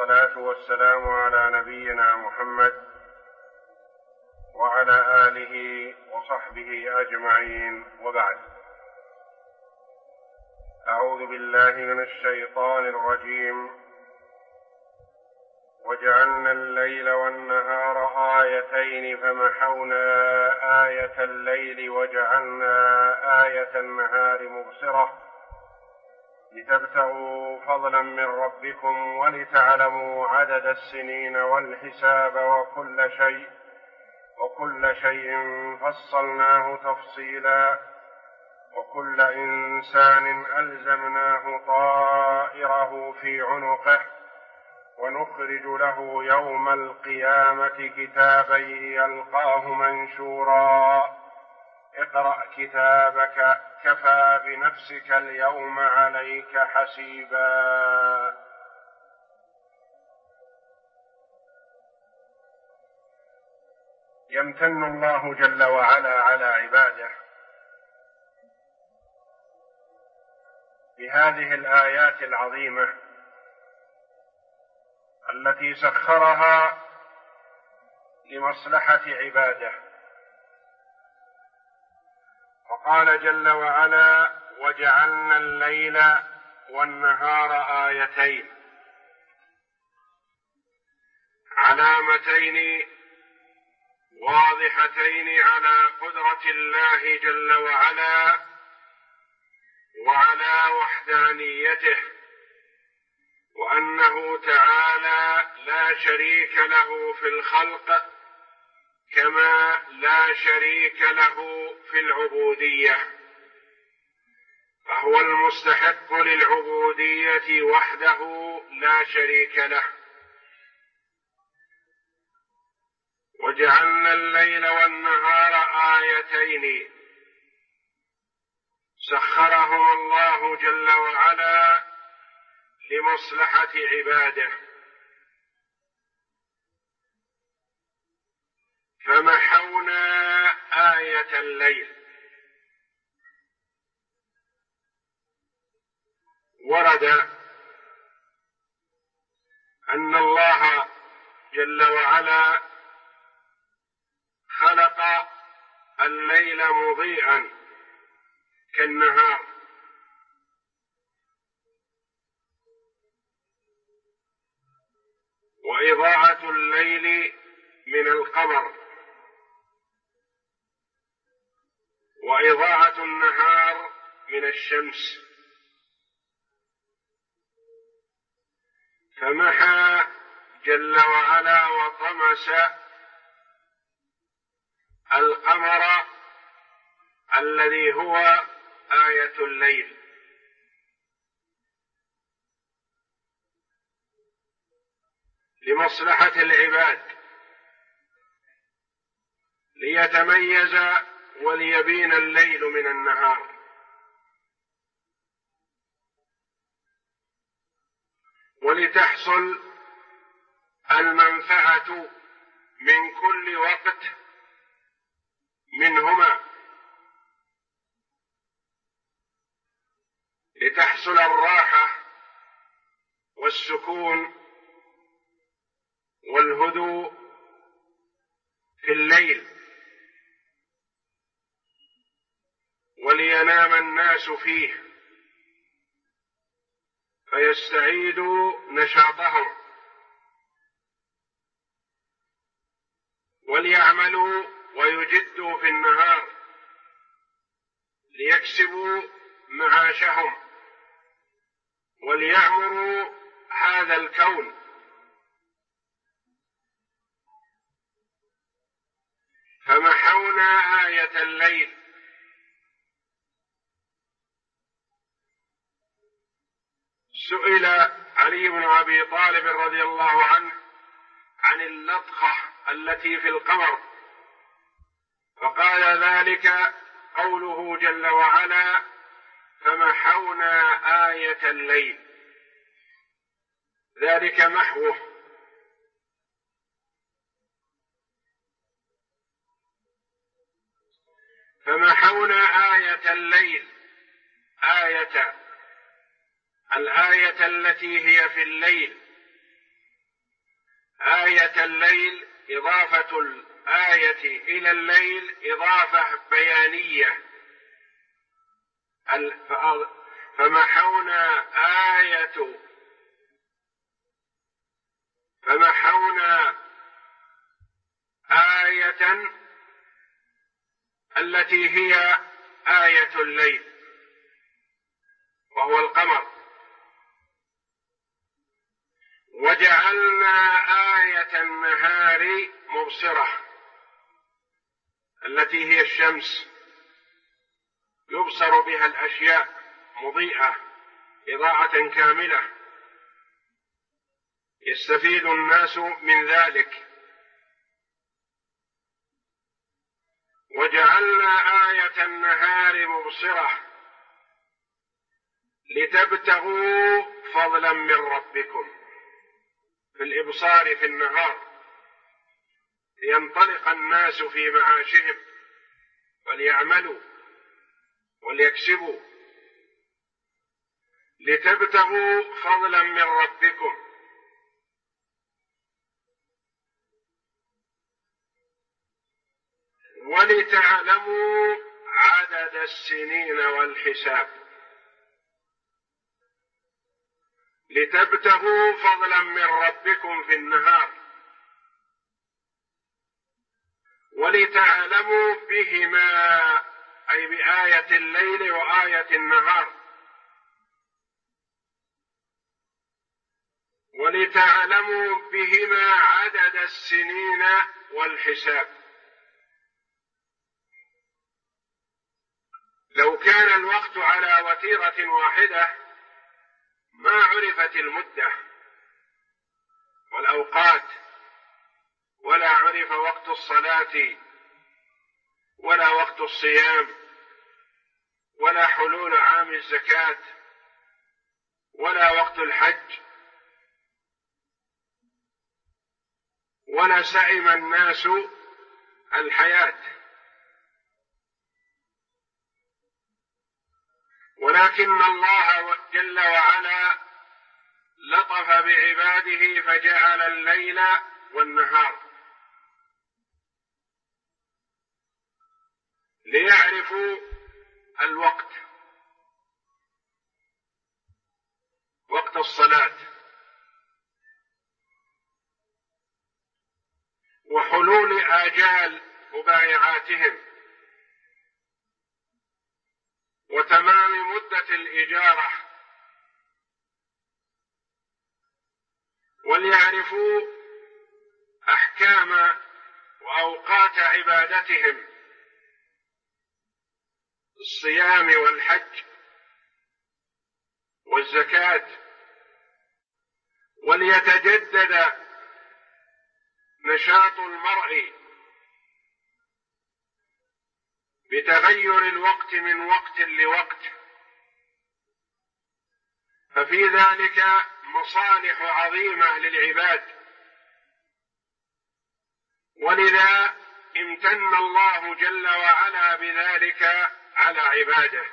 والصلاة والسلام على نبينا محمد وعلى آله وصحبه أجمعين، وبعد. أعوذ بالله من الشيطان الرجيم. وجعلنا الليل والنهار آيتين فمحونا آية الليل وجعلنا آية النهار مبصرة لتبتغوا فضلا من ربكم ولتعلموا عدد السنين والحساب وكل شيء فصلناه تفصيلا وكل إنسان ألزمناه طائره في عنقه ونخرج له يوم القيامة كتابا يلقاه منشورا اقرأ كتابك كفى بنفسك اليوم عليك حسيبا. يمتن الله جل وعلا على عباده بهذه الآيات العظيمة التي سخرها لمصلحة عباده، وقال جل وعلا: وجعلنا الليل والنهار آيتين، علامتين واضحتين على قدرة الله جل وعلا وعلى وحدانيته، وأنه تعالى لا شريك له في الخلق كما لا شريك له في العبودية، فهو المستحق للعبودية وحده لا شريك له. وجعلنا الليل والنهار آيتين، سخرهما الله جل وعلا لمصلحة عباده، فمحونا آية الليل. ورد أن الله جل وعلا خلق الليل مضيئا كالنهار، وإضاءة الليل من القمر، وإضاءة النهار من الشمس، فمحى جل وعلا وطمس القمر الذي هو آية الليل، لمصلحة العباد، ليتميز وليبين الليل من النهار، ولتحصل المنفعة من كل وقت منهما، لتحصل الراحة والسكون والهدوء في الليل، ولينام الناس فيه فيستعيدوا نشاطهم، وليعملوا ويجدوا في النهار ليكسبوا معاشهم وليعمروا هذا الكون. فمحونا آية الليل. سئل علي بن أبي طالب رضي الله عنه عن اللطخة التي في القمر، فقال ذلك قوله جل وعلا: فمحونا آية الليل، ذلك محوه. فمحونا آية الليل، الآية التي هي في الليل آية الليل إضافة الآية إلى الليل إضافة بيانية، فمحونا آية التي هي آية الليل وهو القمر، وجعلنا آية النهار مبصرة التي هي الشمس يبصر بها الأشياء مضيئة إضاءة كاملة يستفيد الناس من ذلك. وجعلنا آية النهار مبصرة لتبتغوا فضلا من ربكم في الإبصار في النهار، لينطلق الناس في معاشهم وليعملوا وليكسبوا، لتبتغوا فضلا من ربكم ولتعلموا عدد السنين والحساب. لتبتغوا فضلا من ربكم في النهار ولتعلموا بهما، أي بآية الليل وآية النهار، ولتعلموا بهما عدد السنين والحساب. لو كان الوقت على وتيرة واحدة ما عرفت المدة والأوقات، ولا عرف وقت الصلاة ولا وقت الصيام ولا حلول عام الزكاة ولا وقت الحج، ولا سئم الناس الحياة. ولكن الله جل وعلا لطف بعباده فجعل الليل والنهار ليعرفوا الوقت، وقت الصلاة وحلول آجال مبايعاتهم وتمام مدة الإجارة، وليعرفوا أحكام وأوقات عبادتهم الصيام والحج والزكاة، وليتجدد نشاط المرء بتغير الوقت من وقت لوقت، ففي ذلك مصالح عظيمة للعباد. ولذا امتن الله جل وعلا بذلك على عباده.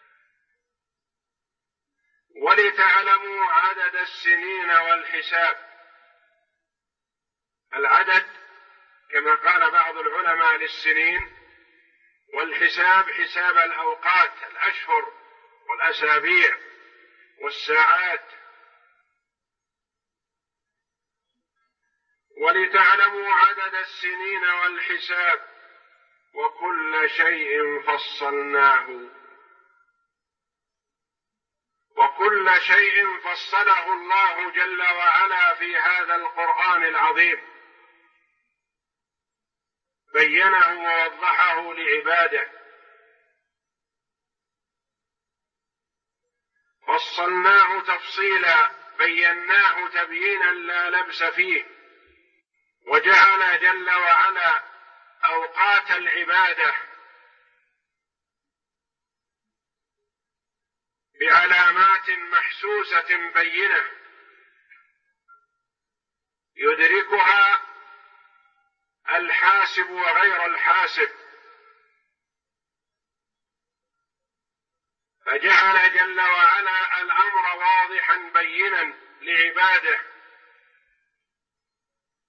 ولتعلموا عدد السنين والحساب. العدد كما قال بعض العلماء للسنين، والحساب حساب الأوقات، الأشهر والأسابيع والساعات. ولتعلموا عدد السنين والحساب وكل شيء فصلناه، وكل شيء فصله الله جل وعلا في هذا القرآن العظيم، بينه ووضحه لعباده. فصلناه تفصيلا، بيناه تبيينا لا لبس فيه، وجعل جل وعلا أوقات العبادة بعلامات محسوسة بينة يدركها الحاسب وغير الحاسب، فجعل جل وعلا الأمر واضحا بينا لعباده،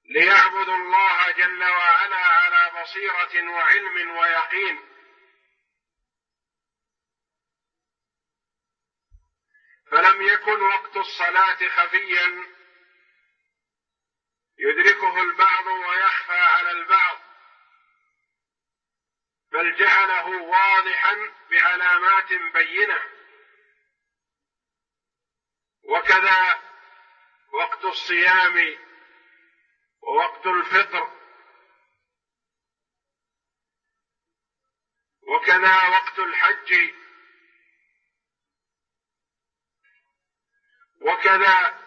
ليعبدوا الله جل وعلا على بصيرة وعلم ويقين. فلم يكن وقت الصلاة خفيا يدركه البعض ويخفى على البعض، بل جعله واضحا بعلامات بينة. وكذا وقت الصيام ووقت الفطر، وكذا وقت الحج، وكذا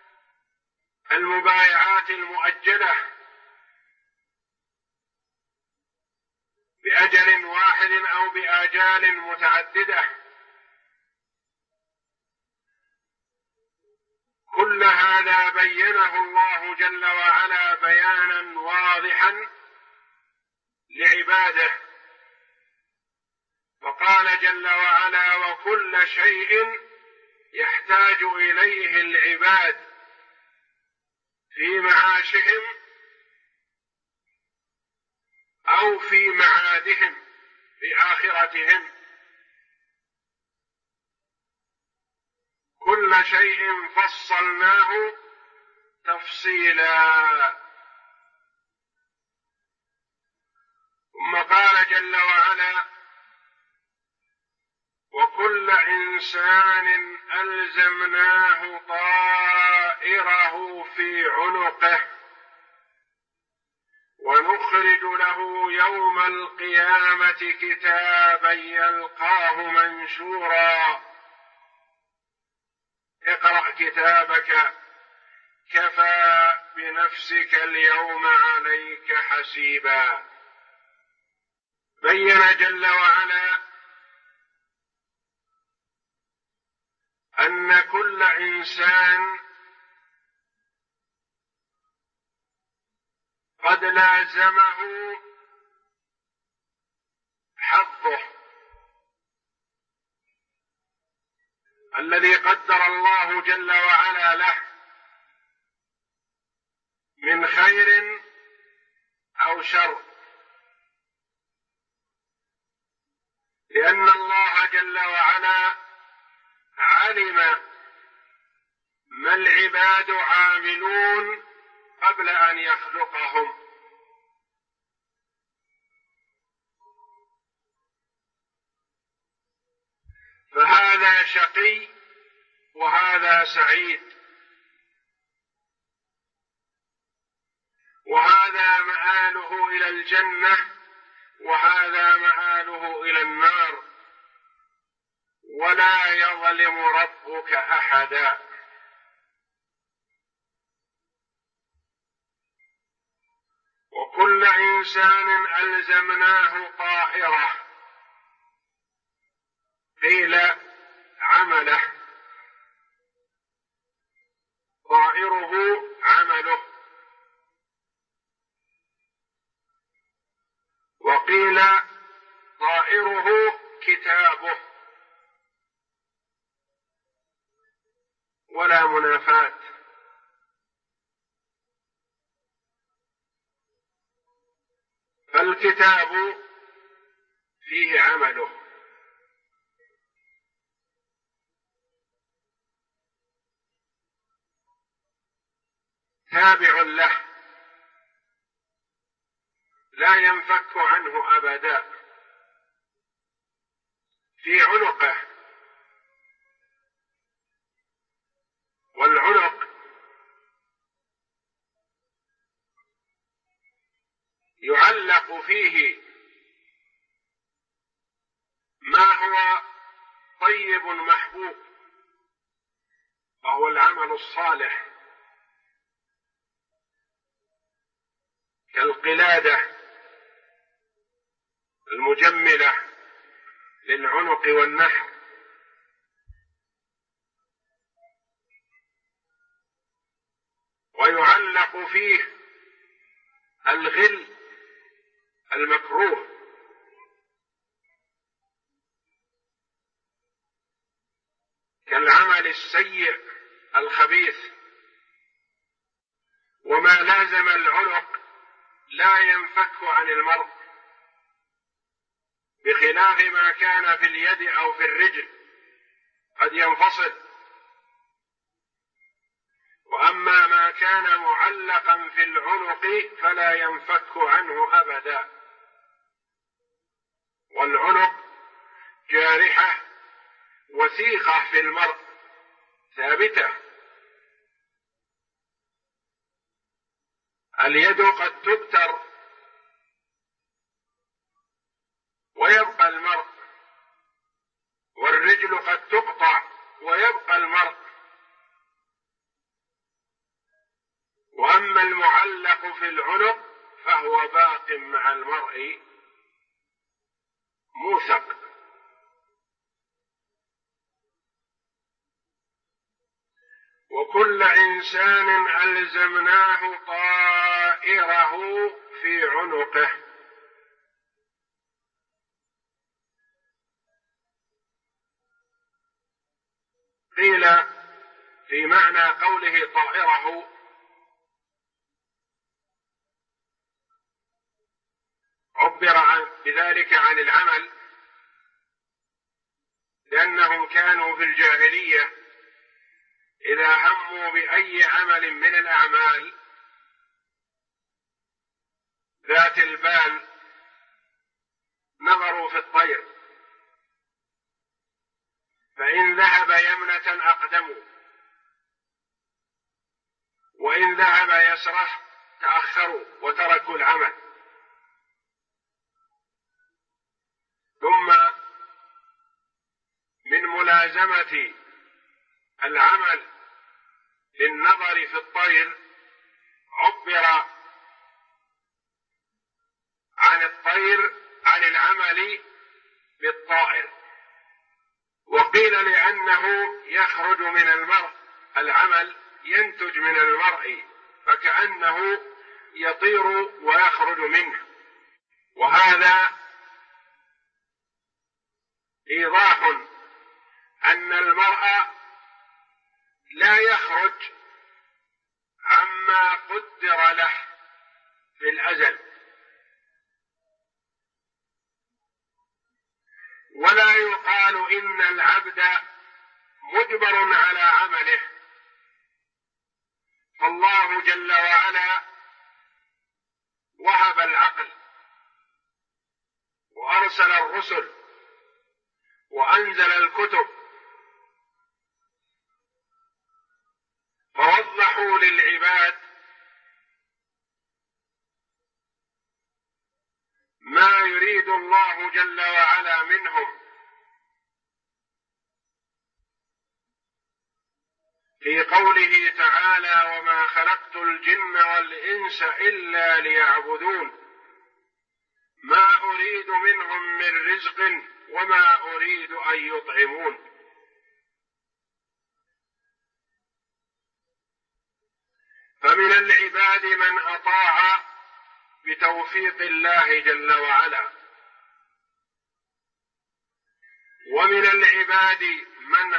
المبايعات المؤجلة بأجل واحد أو بآجال متعددة، كل هذا بينه الله جل وعلا بيانا واضحا لعباده. فقال جل وعلا: وكل شيء يحتاج إليه العباد في معاشهم أو في معادهم في آخرتهم، كل شيء فصلناه تفصيلا. ثم قال جل وعلا: وكل إنسان ألزمناه طائره في عنقه ونخرج له يوم القيامة كتابا يلقاه منشورا اقرأ كتابك كفى بنفسك اليوم عليك حسيبا. بين جل وعلا أن كل إنسان قد لازمه حظه الذي قدر الله جل وعلا له من خير أو شر، لأن الله جل وعلا علم ما العباد عاملون قبل أن يخلقهم، فهذا شقي وهذا سعيد، وهذا مآله إلى الجنة وهذا مآله إلى النار، ولا يظلم ربك أحدا. وكل إنسان ألزمناه طائره، قيل عمله، طائره عمله، وقيل طائره كتابه، ولا منافاة. فالكتاب فيه عمله، تابع له لا ينفك عنه أبدا، في عنقه. والعنق يعلق فيه ما هو طيب محبوب، وهو العمل الصالح، كالقلادة المجملة للعنق والنحر، ويعلق فيه الغل المكروه، كالعمل السيء الخبيث. وما لازم العنق لا ينفك عن المرء، بخلاف ما كان في اليد أو في الرجل قد ينفصل. وأما ما كان معلقا في العنق فلا ينفك عنه أبدا. والعنق جارحة وثيقة في المرء ثابتة. اليد قد تبتر ويبقى المرء، والرجل قد تقطع ويبقى المرء. وأما المعلق في العنق فهو باق مع المرء موثق. وكل إنسان ألزمناه طائره في عنقه. قيل في معنى قوله طائره عبر بذلك عن العمل، لأنهم كانوا في الجاهلية إذا هموا بأي عمل من الأعمال ذات البال نظروا في الطير، فإن ذهب يمنة أقدموا، وإن ذهب يسرة تأخروا وتركوا العمل. ثم من ملازمة العمل للنظر في الطير عبر عن الطير عن العمل بالطائر، وقيل لأنه يخرج من المرء، العمل ينتج من المرء فكأنه يطير ويخرج منه. وهذا إيضاح أن المرء لا يخرج عما قدر له في الأزل، ولا يقال إن العبد مجبر على عمله. فالله جل وعلا وهب العقل وأرسل الرسل وأنزل الكتب، فوضحوا للعباد ما يريد الله جل وعلا منهم في قوله تعالى: وما خلقت الجن والإنس إلا ليعبدون ما أريد منهم من رزق وما أريد أن يطعمون. فمن العباد من أطاع بتوفيق الله جل وعلا، ومن العباد من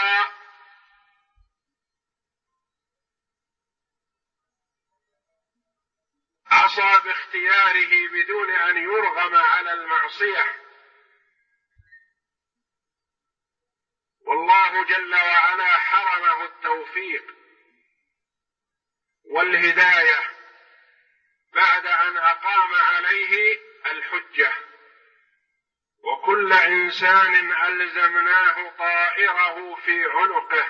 عصى باختياره بدون أن يرغم على المعصية. والله جل وعلا حرمه التوفيق والهداية بعد أن أقام عليه الحجة. وكل إنسان ألزمناه طائره في عنقه،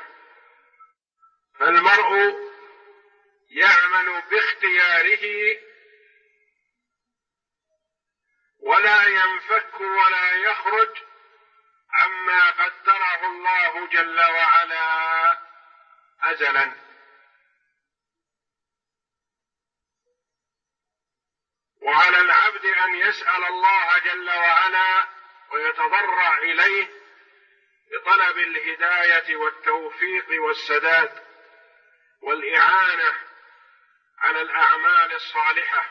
فالمرء يعمل باختياره ولا ينفك ولا يخرج عما قدره الله جل وعلا أزلا. وعلى العبد أن يسأل الله جل وعلا ويتضرع إليه بطلب الهداية والتوفيق والسداد والإعانة على الأعمال الصالحة.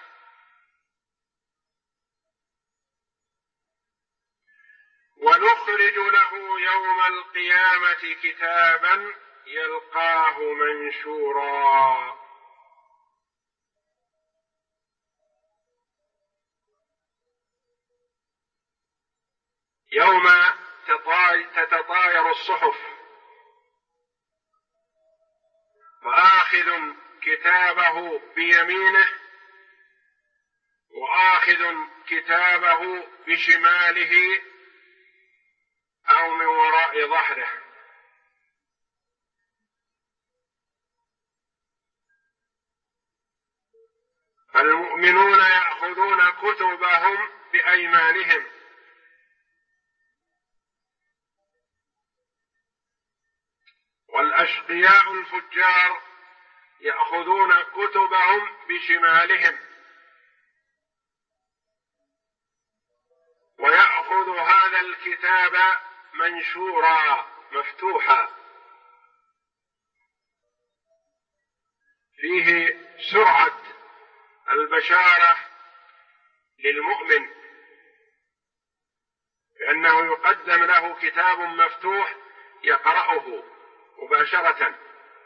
ونخرج له يوم القيامة كتابا يلقاه منشورا. يوم تتطاير الصحف، فآخذ كتابه بيمينه وآخذ كتابه بشماله أو من وراء ظهره. المؤمنون يأخذون كتبهم بأيمانهم، والأشقياء الفجار يأخذون كتبهم بشمالهم، ويأخذ هذا الكتاب منشورا مفتوحا فيه سرعة البشارة للمؤمن، لأنه يقدم له كتاب مفتوح يقرأه مباشرة.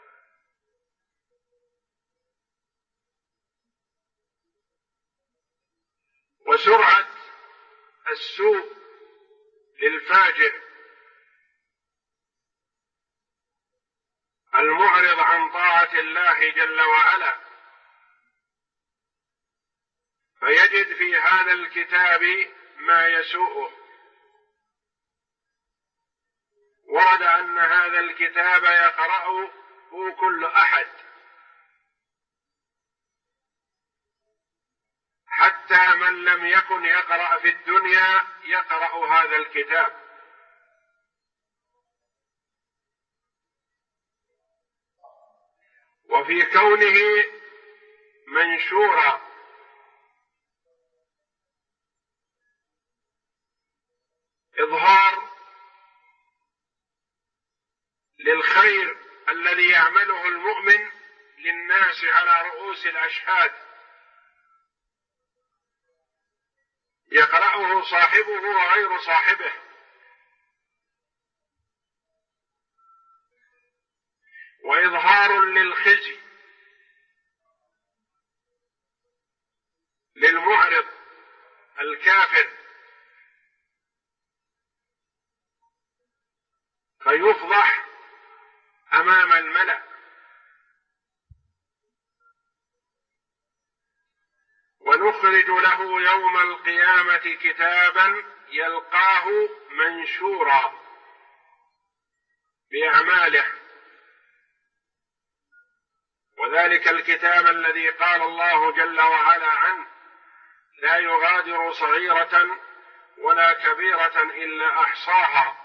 وسرعة السوء للفاجر المعرض عن طاعة الله جل وعلا، فيجد في هذا الكتاب ما يسوءه. ورد أن هذا الكتاب يقرأه كل أحد، حتى من لم يكن يقرأ في الدنيا يقرأ هذا الكتاب. وفي كونه منشورا إظهار للخير الذي يعمله المؤمن للناس على رؤوس الأشهاد، يقرأه صاحبه وغير صاحبه، وإظهار للخزي للمعرض الكافر، فيفضح أمام الملأ. ونخرج له يوم القيامة كتابا يلقاه منشورا بأعماله، وذلك الكتاب الذي قال الله جل وعلا عنه: لا يغادر صغيرة ولا كبيرة إلا أحصاها.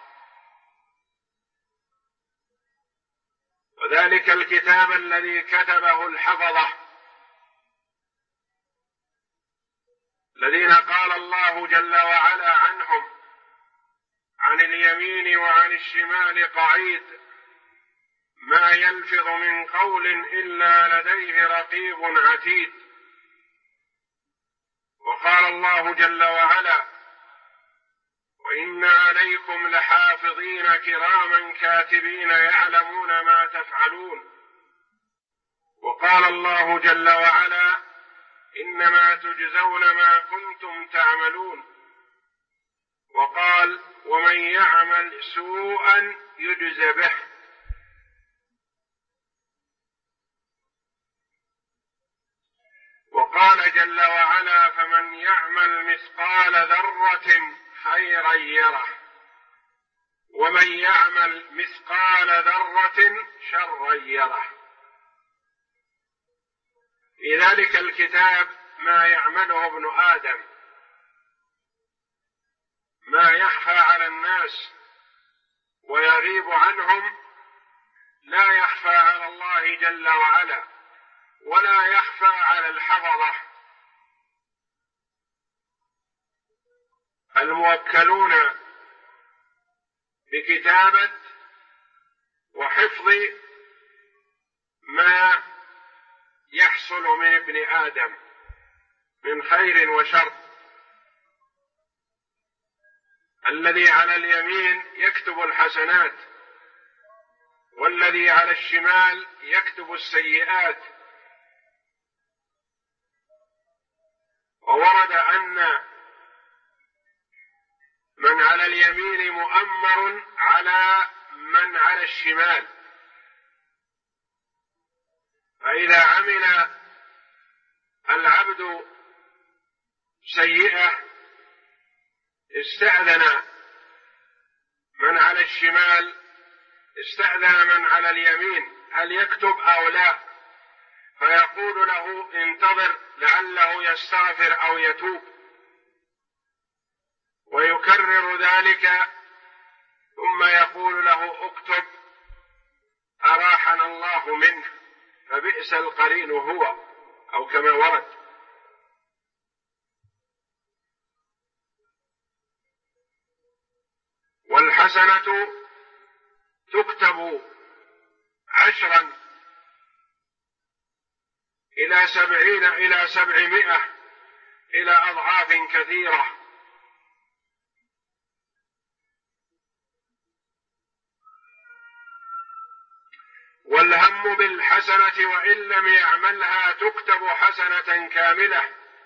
وذلك الكتاب الذي كتبه الحفظة الذين قال الله جل وعلا عنهم: عن اليمين وعن الشمال قعيد ما يلفظ من قول إلا لديه رقيب عتيد. وقال الله جل وعلا: وإن عليكم لحافظين كراما كاتبين يعلمون ما تفعلون. وقال الله جل وعلا: إنما تجزون ما كنتم تعملون. وقال: ومن يعمل سوءا يجز به. وقال جل وعلا: فمن يعمل مثقال ذرة خيرا يره ومن يعمل مثقال ذرة شرا يره. في ذلك الكتاب ما يعمله ابن آدم، ما يخفى على الناس ويغيب عنهم لا يخفى على الله جل وعلا ولا يخفى على الحفظة الموكلون بكتابة وحفظ ما يحصل من ابن آدم من خير وشر. الذي على اليمين يكتب الحسنات، والذي على الشمال يكتب السيئات. وورد أن من على اليمين مؤمر على من على الشمال، فإذا عمل العبد سيئة استأذن من على الشمال، استأذن من على اليمين هل يكتب أو لا، فيقول له انتظر لعله يستغفر أو يتوب، ويكرر ذلك، ثم يقول له اكتب أراحنا الله منه، فبئس القرين هو، أو كما ورد. والحسنة تكتب 10 إلى 70 إلى 700 إلى أضعاف كثيرة. والهم بالحسنة وإن لم يعملها تكتب حسنة كاملة،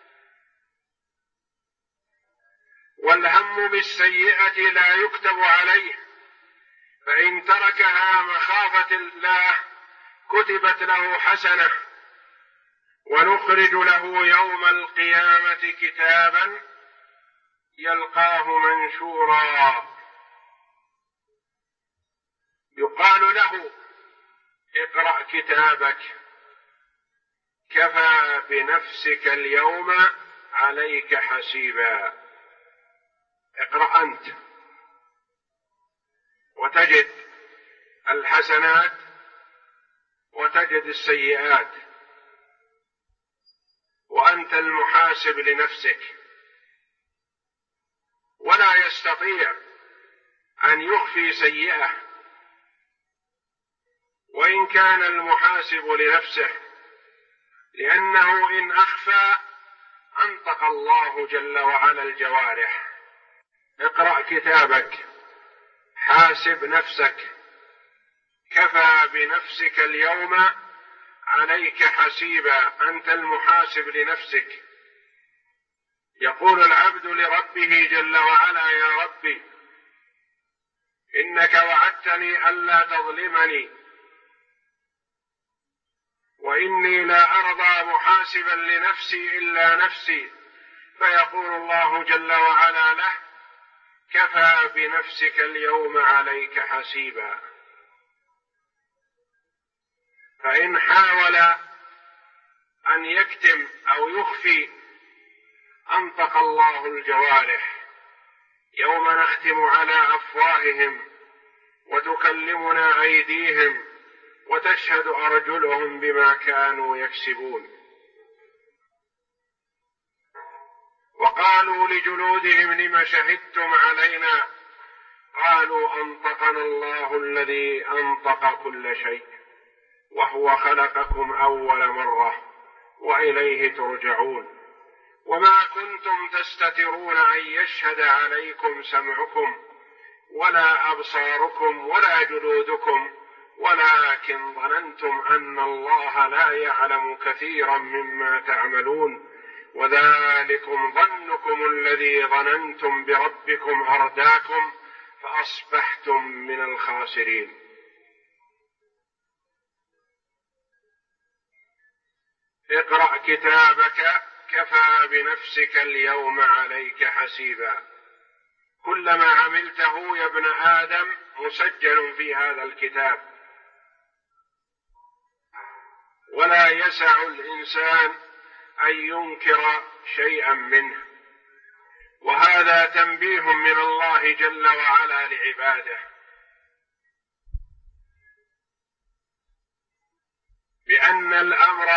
والهم بالسيئة لا يكتب عليه، فإن تركها مخافة الله كتبت له حسنة، ونخرج له يوم القيامة كتابا يلقاه منشورا يقال له اقرأ كتابك كفى بنفسك اليوم عليك حسيبا. اقرأ أنت وتجد الحسنات وتجد السيئات، وأنت المحاسب لنفسك، ولا يستطيع أن يخفي سيئة وإن كان المحاسب لنفسه، لأنه إن أخفى أنطق الله جل وعلا الجوارح. اقرأ كتابك، حاسب نفسك، كفى بنفسك اليوم عليك حسيبا، أنت المحاسب لنفسك. يقول العبد لربه جل وعلا يا ربي إنك وعدتني ألا تظلمني، وإني لا أرضى محاسبا لنفسي إلا نفسي، فيقول الله جل وعلا له كفى بنفسك اليوم عليك حسيبا. فإن حاول أن يكتم أو يخفي أنطق الله الجوارح، يوم نختم على أفواههم وتكلمنا أيديهم وتشهد أرجلهم بما كانوا يكسبون. وقالوا لجلودهم لم شهدتم علينا، قالوا أنطقنا الله الذي أنطق كل شيء وهو خلقكم أول مرة وإليه ترجعون. وما كنتم تستترون أن يشهد عليكم سمعكم ولا أبصاركم ولا جلودكم، ولكن ظننتم أن الله لا يعلم كثيرا مما تعملون، وذلكم ظنكم الذي ظننتم بربكم أرداكم فأصبحتم من الخاسرين. اقرأ كتابك كفى بنفسك اليوم عليك حسيبا. كل ما عملته يا ابن آدم مسجل في هذا الكتاب، ولا يسع الإنسان أن ينكر شيئا منه، وهذا تنبيه من الله جل وعلا لعباده بأن الأمر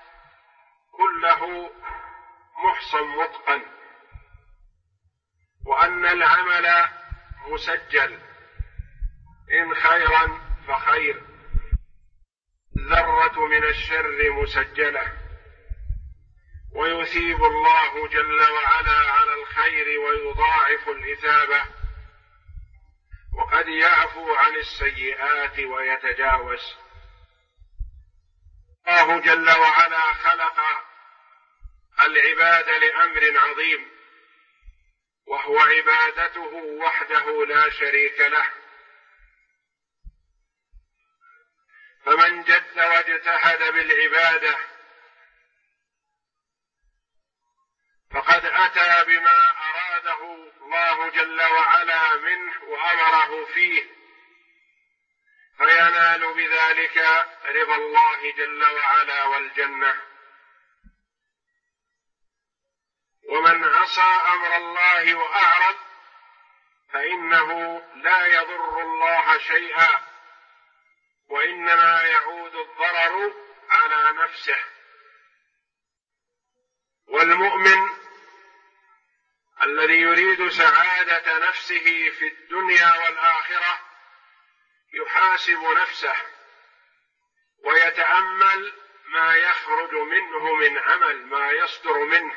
كله محصن متقن، وأن العمل مسجل، إن خيرا فخير، ذرة من الشر مسجلة، ويثيب الله جل وعلا على الخير ويضاعف الإثابة، وقد يعفو عن السيئات ويتجاوز. الله جل وعلا خلق العباد لأمر عظيم، وهو عبادته وحده لا شريك له. فمن جد واجتهد بالعبادة فقد أتى بما أراده الله جل وعلا منه وأمره فيه، فينال بذلك رضا الله جل وعلا والجنة. ومن عصى أمر الله وأعرض فإنه لا يضر الله شيئا، وإنما يعود الضرر على نفسه. والمؤمن الذي يريد سعادة نفسه في الدنيا والآخرة يحاسب نفسه ويتأمل ما يخرج منه من عمل، ما يصدر منه.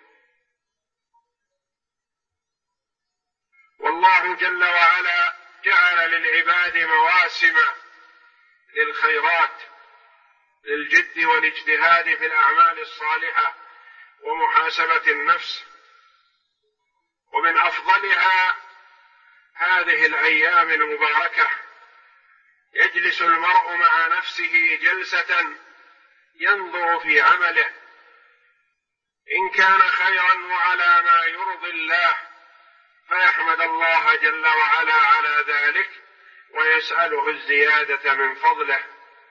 والله جل وعلا جعل للعباد مواسم للخيرات، للجد والاجتهاد في الأعمال الصالحة ومحاسبة النفس، ومن أفضلها هذه الأيام المباركة يجلس المرء مع نفسه جلسة ينظر في عمله، إن كان خيرا وعلى ما يرضي الله فيحمد الله جل وعلا على ذلك ويسأله الزيادة من فضله،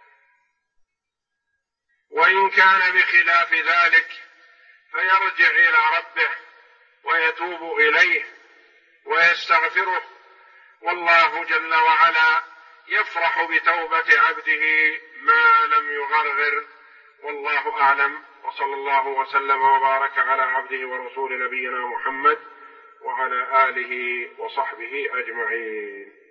وإن كان بخلاف ذلك فيرجع إلى ربه ويتوب إليه ويستغفره، والله جل وعلا يفرح بتوبة عبده ما لم يغرغر. والله أعلم، وصلى الله وسلم وبارك على عبده ورسول نبينا محمد وعلى آله وصحبه أجمعين.